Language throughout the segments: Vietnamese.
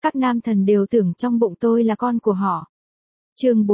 Các nam thần đều tưởng trong bụng tôi là con của họ. Chương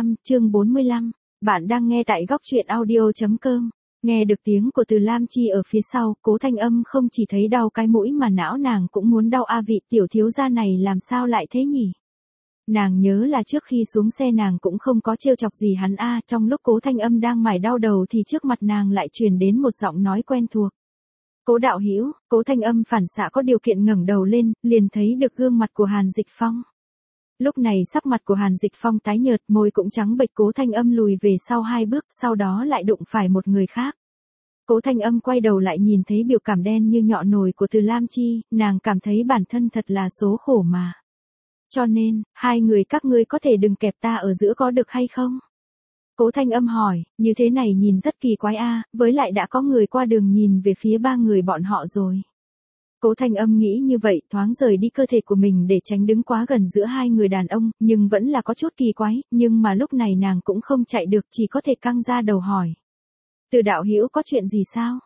45, bạn đang nghe tại góc truyện audio.com. Nghe được tiếng của Từ Lam Chi ở phía sau, Cố Thanh Âm không chỉ thấy đau cái mũi mà não nàng cũng muốn đau. Vị tiểu thiếu gia này làm sao lại thế nhỉ? Nàng nhớ là trước khi xuống xe nàng cũng không có trêu chọc gì hắn trong lúc Cố Thanh Âm đang mải đau đầu thì trước mặt nàng lại truyền đến một giọng nói quen thuộc. Cố đạo hữu. Cố Thanh Âm phản xạ có điều kiện ngẩng đầu lên, liền thấy được gương mặt của Hàn Dịch Phong. Lúc này sắc mặt của Hàn Dịch Phong tái nhợt, môi cũng trắng bệch. Cố Thanh Âm lùi về sau 2 bước, sau đó lại đụng phải một người khác. Cố Thanh Âm quay đầu lại nhìn thấy biểu cảm đen như nhọ nồi của Từ Lam Chi, nàng cảm thấy bản thân thật là số khổ mà. Cho nên, hai người các ngươi có thể đừng kẹp ta ở giữa có được hay không? Cố Thanh Âm hỏi, như thế này nhìn rất kỳ quái với lại đã có người qua đường nhìn về phía 3 người bọn họ rồi. Cố Thanh Âm nghĩ như vậy, thoáng rời đi cơ thể của mình để tránh đứng quá gần giữa 2 người đàn ông, nhưng vẫn là có chút kỳ quái, nhưng mà lúc này nàng cũng không chạy được, chỉ có thể căng ra đầu hỏi. Từ đạo hữu có chuyện gì sao?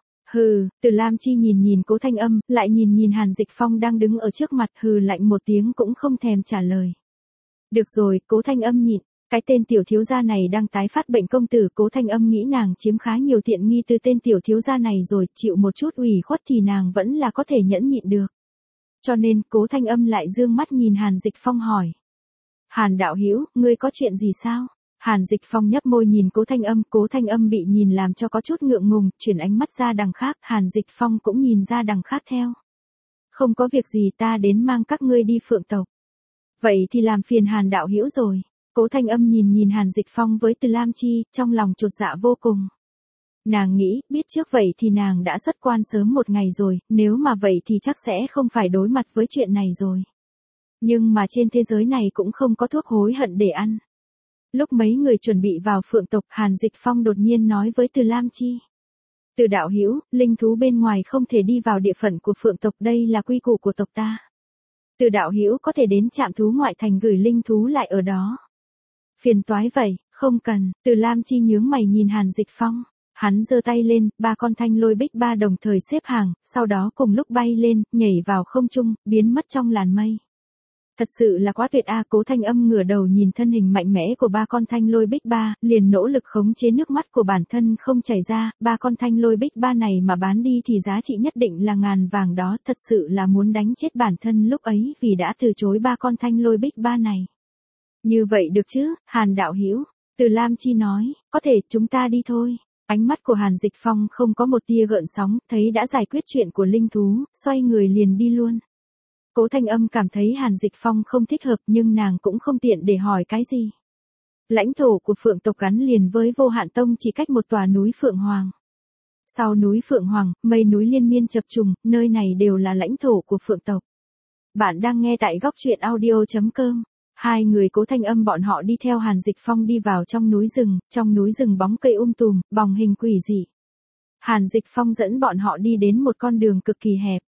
Từ Lam Chi nhìn Cố Thanh Âm, lại nhìn Hàn Dịch Phong đang đứng ở trước mặt, lạnh một tiếng cũng không thèm trả lời. Được rồi, Cố Thanh Âm nhịn. Cái tên tiểu thiếu gia này đang tái phát bệnh công tử. Cố Thanh Âm nghĩ nàng chiếm khá nhiều tiện nghi từ tên tiểu thiếu gia này rồi, chịu một chút ủy khuất thì nàng vẫn là có thể nhẫn nhịn được. Cho nên, Cố Thanh Âm lại dương mắt nhìn Hàn Dịch Phong hỏi. Hàn đạo hữu, ngươi có chuyện gì sao? Hàn Dịch Phong nhấp môi nhìn Cố Thanh Âm bị nhìn làm cho có chút ngượng ngùng, chuyển ánh mắt ra đằng khác, Hàn Dịch Phong cũng nhìn ra đằng khác theo. Không có việc gì, ta đến mang các ngươi đi Phượng tộc. Vậy thì làm phiền Hàn đạo hữu rồi. Cố Thanh Âm nhìn Hàn Dịch Phong với Từ Lam Chi, trong lòng chột dạ vô cùng. Nàng nghĩ, biết trước vậy thì nàng đã xuất quan sớm một ngày rồi, nếu mà vậy thì chắc sẽ không phải đối mặt với chuyện này rồi. Nhưng mà trên thế giới này cũng không có thuốc hối hận để ăn. Lúc mấy người chuẩn bị vào Phượng tộc, Hàn Dịch Phong đột nhiên nói với Từ Lam Chi. Từ đạo hữu, linh thú bên ngoài không thể đi vào địa phận của Phượng tộc, đây là quy củ của tộc ta. Từ đạo hữu có thể đến trạm thú ngoại thành gửi linh thú lại ở đó. Phiền toái vậy, không cần. Từ Lam Chi nhướng mày nhìn Hàn Dịch Phong. Hắn giơ tay lên, 3 con thanh lôi bích ba đồng thời xếp hàng, sau đó cùng lúc bay lên, nhảy vào không trung, biến mất trong làn mây. Thật sự là quá tuyệt Cố Thanh Âm ngửa đầu nhìn thân hình mạnh mẽ của 3 con thanh lôi bích ba, liền nỗ lực khống chế nước mắt của bản thân không chảy ra. 3 con thanh lôi bích ba này mà bán đi thì giá trị nhất định là ngàn vàng đó, thật sự là muốn đánh chết bản thân lúc ấy vì đã từ chối 3 con thanh lôi bích ba này. Như vậy được chứ, Hàn đạo hữu. Từ Lam Chi nói, có thể, chúng ta đi thôi. Ánh mắt của Hàn Dịch Phong không có một tia gợn sóng, thấy đã giải quyết chuyện của linh thú, xoay người liền đi luôn. Cố Thanh Âm cảm thấy Hàn Dịch Phong không thích hợp nhưng nàng cũng không tiện để hỏi cái gì. Lãnh thổ của Phượng tộc gắn liền với Vô Hạn Tông chỉ cách một tòa núi Phượng Hoàng. Sau núi Phượng Hoàng, mây núi liên miên chập trùng, nơi này đều là lãnh thổ của Phượng tộc. Bạn đang nghe tại góc truyện audio.com. 2 người Cố Thanh Âm bọn họ đi theo Hàn Dịch Phong đi vào trong núi rừng bóng cây tùm, bóng hình quỷ dị. Hàn Dịch Phong dẫn bọn họ đi đến một con đường cực kỳ hẹp.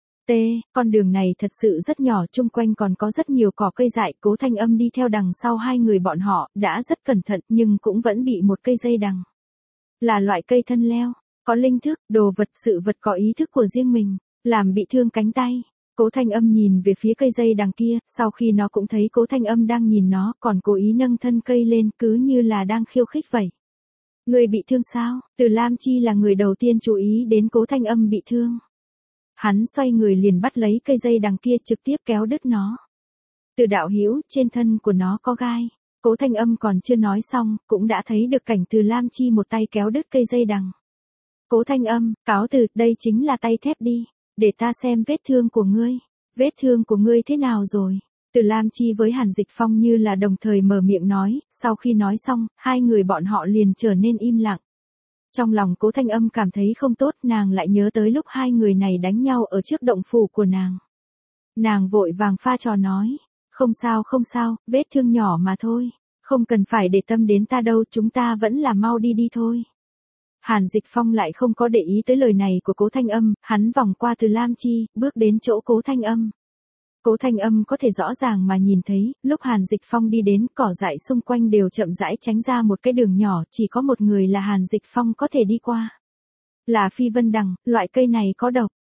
Con đường này thật sự rất nhỏ, chung quanh còn có rất nhiều cỏ cây dại. Cố Thanh Âm đi theo đằng sau 2 người bọn họ, đã rất cẩn thận nhưng cũng vẫn bị một cây dây đằng. Là loại cây thân leo, có linh thức, đồ vật sự vật có ý thức của riêng mình, làm bị thương cánh tay. Cố Thanh Âm nhìn về phía cây dây đằng kia, sau khi nó cũng thấy Cố Thanh Âm đang nhìn nó, còn cố ý nâng thân cây lên, cứ như là đang khiêu khích vậy. Người bị thương sao? Từ Lam Chi là người đầu tiên chú ý đến Cố Thanh Âm bị thương. Hắn xoay người liền bắt lấy cây dây đằng kia trực tiếp kéo đứt nó. Từ đạo hữu, trên thân của nó có gai. Cố Thanh Âm còn chưa nói xong, cũng đã thấy được cảnh Từ Lam Chi một tay kéo đứt cây dây đằng. Cố Thanh Âm, cáo từ, đây chính là tay thép đi. Để ta xem vết thương của ngươi. Vết thương của ngươi thế nào rồi? Từ Lam Chi với Hàn Dịch Phong như là đồng thời mở miệng nói, sau khi nói xong, 2 người bọn họ liền trở nên im lặng. Trong lòng Cố Thanh Âm cảm thấy không tốt, nàng lại nhớ tới lúc 2 người này đánh nhau ở trước động phủ của nàng. Nàng vội vàng pha trò nói, không sao, vết thương nhỏ mà thôi, không cần phải để tâm đến ta đâu, chúng ta vẫn là mau đi thôi. Hàn Dịch Phong lại không có để ý tới lời này của Cố Thanh Âm, hắn vòng qua Từ Lam Chi, bước đến chỗ Cố Thanh Âm. Cố Thanh Âm có thể rõ ràng mà nhìn thấy, lúc Hàn Dịch Phong đi đến, cỏ dại xung quanh đều chậm rãi tránh ra một cái đường nhỏ, chỉ có một người là Hàn Dịch Phong có thể đi qua. Là phi vân đằng, loại cây này có độc.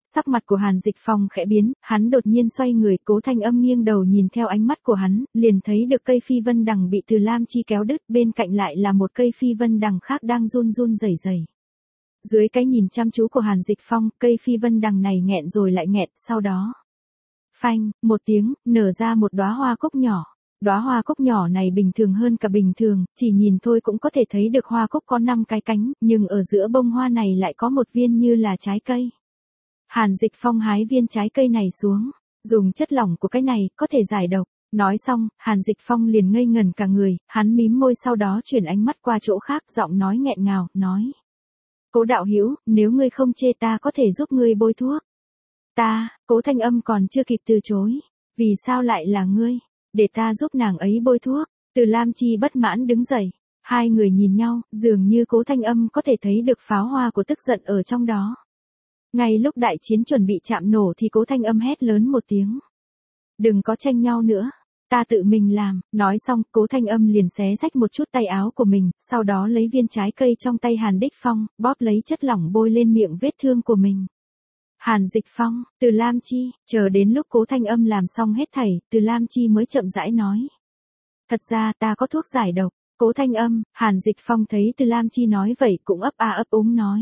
Sắc mặt của Hàn Dịch Phong khẽ biến, hắn đột nhiên xoay người, Cố Thanh Âm nghiêng đầu nhìn theo ánh mắt của hắn, liền thấy được cây phi vân đằng bị Từ Lam Chi kéo đứt, bên cạnh lại là một cây phi vân đằng khác đang run run rẩy rẩy. Dưới cái nhìn chăm chú của Hàn Dịch Phong, cây phi vân đằng này nghẹn rồi lại nghẹn, sau đó, phanh, một tiếng, nở ra một đóa hoa cúc nhỏ. Đóa hoa cúc nhỏ này bình thường hơn cả bình thường, chỉ nhìn thôi cũng có thể thấy được hoa cúc có 5 cái cánh, nhưng ở giữa bông hoa này lại có một viên như là trái cây. Hàn Dịch Phong hái viên trái cây này xuống, dùng chất lỏng của cái này có thể giải độc. Nói xong, Hàn Dịch Phong liền ngây ngẩn cả người, hắn mím môi sau đó chuyển ánh mắt qua chỗ khác, giọng nói nghẹn ngào, nói: Cố đạo hữu, nếu ngươi không chê ta có thể giúp ngươi bôi thuốc. Ta, Cố Thanh Âm còn chưa kịp từ chối. Vì sao lại là ngươi? Để ta giúp nàng ấy bôi thuốc. Từ Lam Chi bất mãn đứng dậy. Hai người nhìn nhau, dường như Cố Thanh Âm có thể thấy được pháo hoa của tức giận ở trong đó. Ngay lúc đại chiến chuẩn bị chạm nổ thì Cố Thanh Âm hét lớn một tiếng: Đừng có tranh nhau nữa. Ta tự mình làm. Nói xong, Cố Thanh Âm liền xé rách một chút tay áo của mình, sau đó lấy viên trái cây trong tay Hàn Đích Phong, bóp lấy chất lỏng bôi lên miệng vết thương của mình. Hàn Dịch Phong, Từ Lam Chi, chờ đến lúc Cố Thanh Âm làm xong hết thảy, Từ Lam Chi mới chậm rãi nói: Thật ra ta có thuốc giải độc. Cố Thanh Âm, Hàn Dịch Phong thấy Từ Lam Chi nói vậy cũng ấp a ấp úng nói: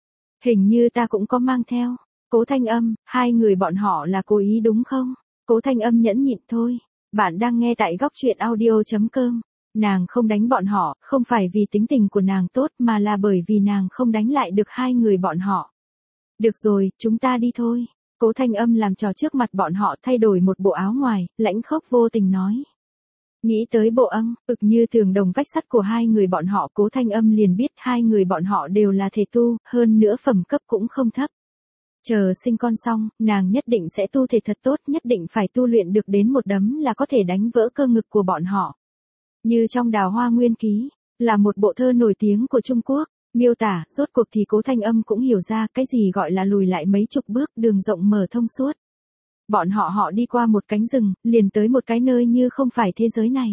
Hình như ta cũng có mang theo. Cố Thanh Âm, hai người bọn họ là cố ý đúng không? Cố Thanh Âm nhẫn nhịn thôi. Bạn đang nghe tại góc truyện audio.com. Nàng không đánh bọn họ, không phải vì tính tình của nàng tốt mà là bởi vì nàng không đánh lại được hai người bọn họ. Được rồi, chúng ta đi thôi. Cố Thanh Âm làm trò trước mặt bọn họ thay đổi một bộ áo ngoài, lãnh khốc vô tình nói. Nghĩ tới bộ ực như tường đồng vách sắt của hai người bọn họ, Cố Thanh Âm liền biết hai người bọn họ đều là thể tu, hơn nữa phẩm cấp cũng không thấp. Chờ sinh con xong, nàng nhất định sẽ tu thể thật tốt, nhất định phải tu luyện được đến một đấm là có thể đánh vỡ cơ ngực của bọn họ. Như trong Đào Hoa Nguyên Ký, là một bộ thơ nổi tiếng của Trung Quốc, miêu tả, rốt cuộc thì Cố Thanh Âm cũng hiểu ra cái gì gọi là lùi lại mấy chục bước, đường rộng mở thông suốt. Bọn họ đi qua một cánh rừng, liền tới một cái nơi như không phải thế giới này.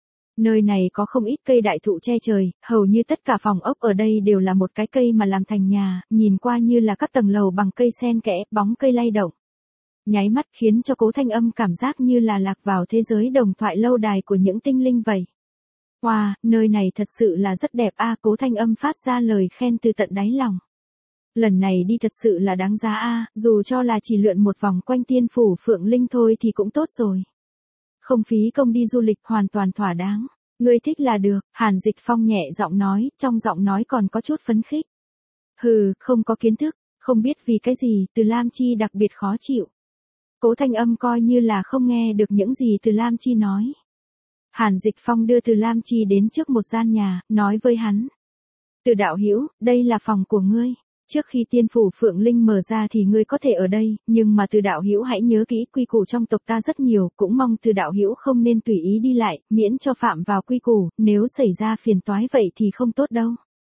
Nơi này có không ít cây đại thụ che trời, hầu như tất cả phòng ốc ở đây đều là một cái cây mà làm thành nhà, nhìn qua như là các tầng lầu bằng cây xen kẽ, bóng cây lay động. Nháy mắt khiến cho Cố Thanh Âm cảm giác như là lạc vào thế giới đồng thoại lâu đài của những tinh linh vậy. Wow, nơi này thật sự là rất đẹp a. Cố Thanh Âm phát ra lời khen từ tận đáy lòng. Lần này đi thật sự là đáng giá a, dù cho là chỉ lượn một vòng quanh Tiên Phủ Phượng Linh thôi thì cũng tốt rồi. Không phí công đi du lịch, hoàn toàn thỏa đáng. Ngươi thích là được, Hàn Dịch Phong nhẹ giọng nói, trong giọng nói còn có chút phấn khích. Hừ, không có kiến thức, không biết vì cái gì, Từ Lam Chi đặc biệt khó chịu. Cố Thanh Âm coi như là không nghe được những gì Từ Lam Chi nói. Hàn Dịch Phong đưa Từ Lam Chi đến trước một gian nhà, nói với hắn. Từ đạo hữu, đây là phòng của ngươi. Trước khi Tiên Phủ Phượng Linh mở ra thì ngươi có thể ở đây, nhưng mà Từ đạo hữu hãy nhớ kỹ, quy củ trong tộc ta rất nhiều, cũng mong Từ đạo hữu không nên tùy ý đi lại, miễn cho phạm vào quy củ, nếu xảy ra phiền toái vậy thì không tốt đâu.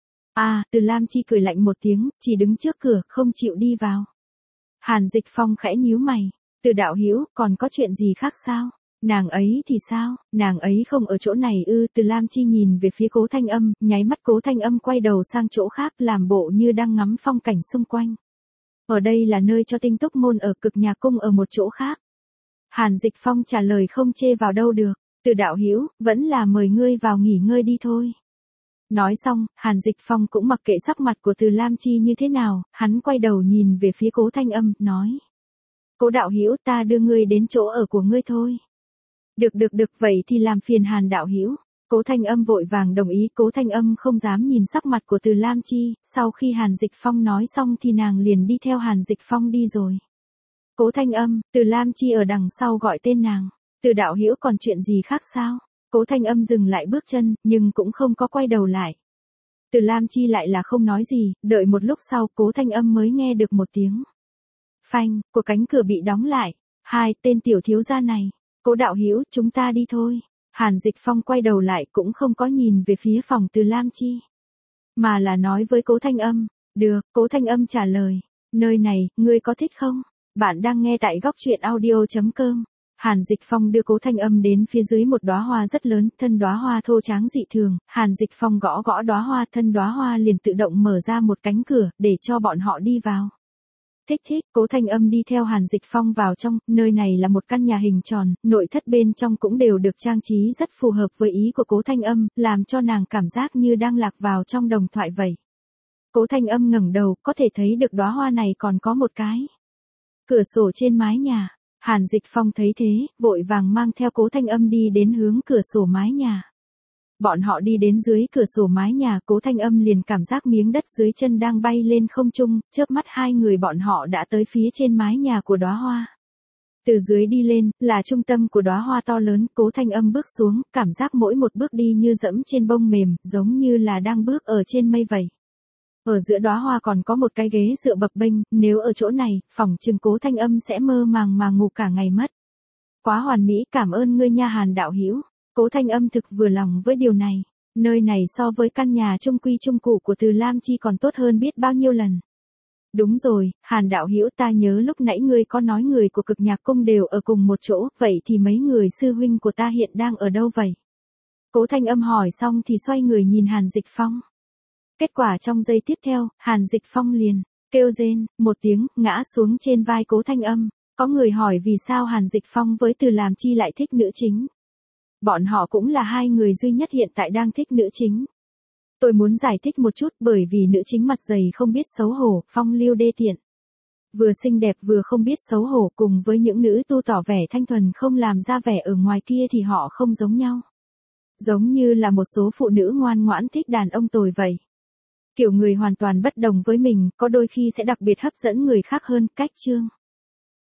Từ Lam Chi cười lạnh một tiếng, chỉ đứng trước cửa, không chịu đi vào. Hàn Dịch Phong khẽ nhíu mày. Từ đạo hữu, còn có chuyện gì khác sao? Nàng ấy thì sao? Nàng ấy không ở chỗ này ư? Từ Lam Chi nhìn về phía Cố Thanh Âm, nháy mắt Cố Thanh Âm quay đầu sang chỗ khác, làm bộ như đang ngắm phong cảnh xung quanh. Ở đây là nơi cho Tinh Túc môn ở, Cực Nhạc cung ở một chỗ khác. Hàn Dịch Phong trả lời không chê vào đâu được. Từ đạo hữu, vẫn là mời ngươi vào nghỉ ngơi đi thôi. Nói xong, Hàn Dịch Phong cũng mặc kệ sắc mặt của Từ Lam Chi như thế nào, hắn quay đầu nhìn về phía Cố Thanh Âm, nói. Cố đạo hữu, ta đưa ngươi đến chỗ ở của ngươi thôi. Được, vậy thì làm phiền Hàn đạo hữu. Cố Thanh Âm vội vàng đồng ý. Cố Thanh Âm không dám nhìn sắc mặt của Từ Lam Chi, sau khi Hàn Dịch Phong nói xong thì nàng liền đi theo Hàn Dịch Phong đi rồi. Cố Thanh Âm, Từ Lam Chi ở đằng sau gọi tên nàng. Từ đạo hữu còn chuyện gì khác sao? Cố Thanh Âm dừng lại bước chân, nhưng cũng không có quay đầu lại. Từ Lam Chi lại là không nói gì, đợi một lúc sau Cố Thanh Âm mới nghe được một tiếng phanh, của cánh cửa bị đóng lại. Hai tên tiểu thiếu gia này. Cố đạo hữu, chúng ta đi thôi. Hàn Dịch Phong quay đầu lại cũng không có nhìn về phía phòng Từ Lam Chi, mà là nói với Cố Thanh Âm. Được, Cố Thanh Âm trả lời. Nơi này, ngươi có thích không? Bạn đang nghe tại góc truyện audio.com. Hàn Dịch Phong đưa Cố Thanh Âm đến phía dưới một đóa hoa rất lớn, thân đóa hoa thô tráng dị thường, Hàn Dịch Phong gõ gõ đóa hoa, thân đóa hoa liền tự động mở ra một cánh cửa, để cho bọn họ đi vào. Thích, Cố Thanh Âm đi theo Hàn Dịch Phong vào trong, nơi này là một căn nhà hình tròn, nội thất bên trong cũng đều được trang trí rất phù hợp với ý của Cố Thanh Âm, làm cho nàng cảm giác như đang lạc vào trong đồng thoại vậy. Cố Thanh Âm ngẩng đầu, có thể thấy được đóa hoa này còn có một cái cửa sổ trên mái nhà. Hàn Dịch Phong thấy thế, vội vàng mang theo Cố Thanh Âm đi đến hướng cửa sổ mái nhà. Bọn họ đi đến dưới cửa sổ mái nhà, Cố Thanh Âm liền cảm giác miếng đất dưới chân đang bay lên không trung, chớp mắt hai người bọn họ đã tới phía trên mái nhà của đóa hoa. Từ dưới đi lên, là trung tâm của đóa hoa to lớn, Cố Thanh Âm bước xuống, cảm giác mỗi một bước đi như dẫm trên bông mềm, giống như là đang bước ở trên mây vậy. Ở giữa đóa hoa còn có một cái ghế dựa bập bênh, nếu ở chỗ này, phỏng chừng Cố Thanh Âm sẽ mơ màng mà ngủ cả ngày mất. Quá hoàn mỹ, cảm ơn ngươi nha Hàn đạo hữu. Cố Thanh Âm thực vừa lòng với điều này. Nơi này so với căn nhà trung quy trung cụ của Từ Lam Chi còn tốt hơn biết bao nhiêu lần. Đúng rồi, Hàn đạo hữu, ta nhớ lúc nãy ngươi có nói người của Cực Nhạc Cung đều ở cùng một chỗ, vậy thì mấy người sư huynh của ta hiện đang ở đâu vậy? Cố Thanh Âm hỏi xong thì xoay người nhìn Hàn Dịch Phong. Kết quả trong giây tiếp theo, Hàn Dịch Phong liền kêu rên một tiếng, ngã xuống trên vai Cố Thanh Âm. Có người hỏi vì sao Hàn Dịch Phong với Từ Lam Chi lại thích nữ chính. Bọn họ cũng là hai người duy nhất hiện tại đang thích nữ chính. Tôi muốn giải thích một chút, bởi vì nữ chính mặt dày không biết xấu hổ, phong lưu đê tiện. Vừa xinh đẹp vừa không biết xấu hổ, cùng với những nữ tu tỏ vẻ thanh thuần không làm ra vẻ ở ngoài kia thì họ không giống nhau. Giống như là một số phụ nữ ngoan ngoãn thích đàn ông tồi vậy. Kiểu người hoàn toàn bất đồng với mình, có đôi khi sẽ đặc biệt hấp dẫn người khác hơn, cách chương.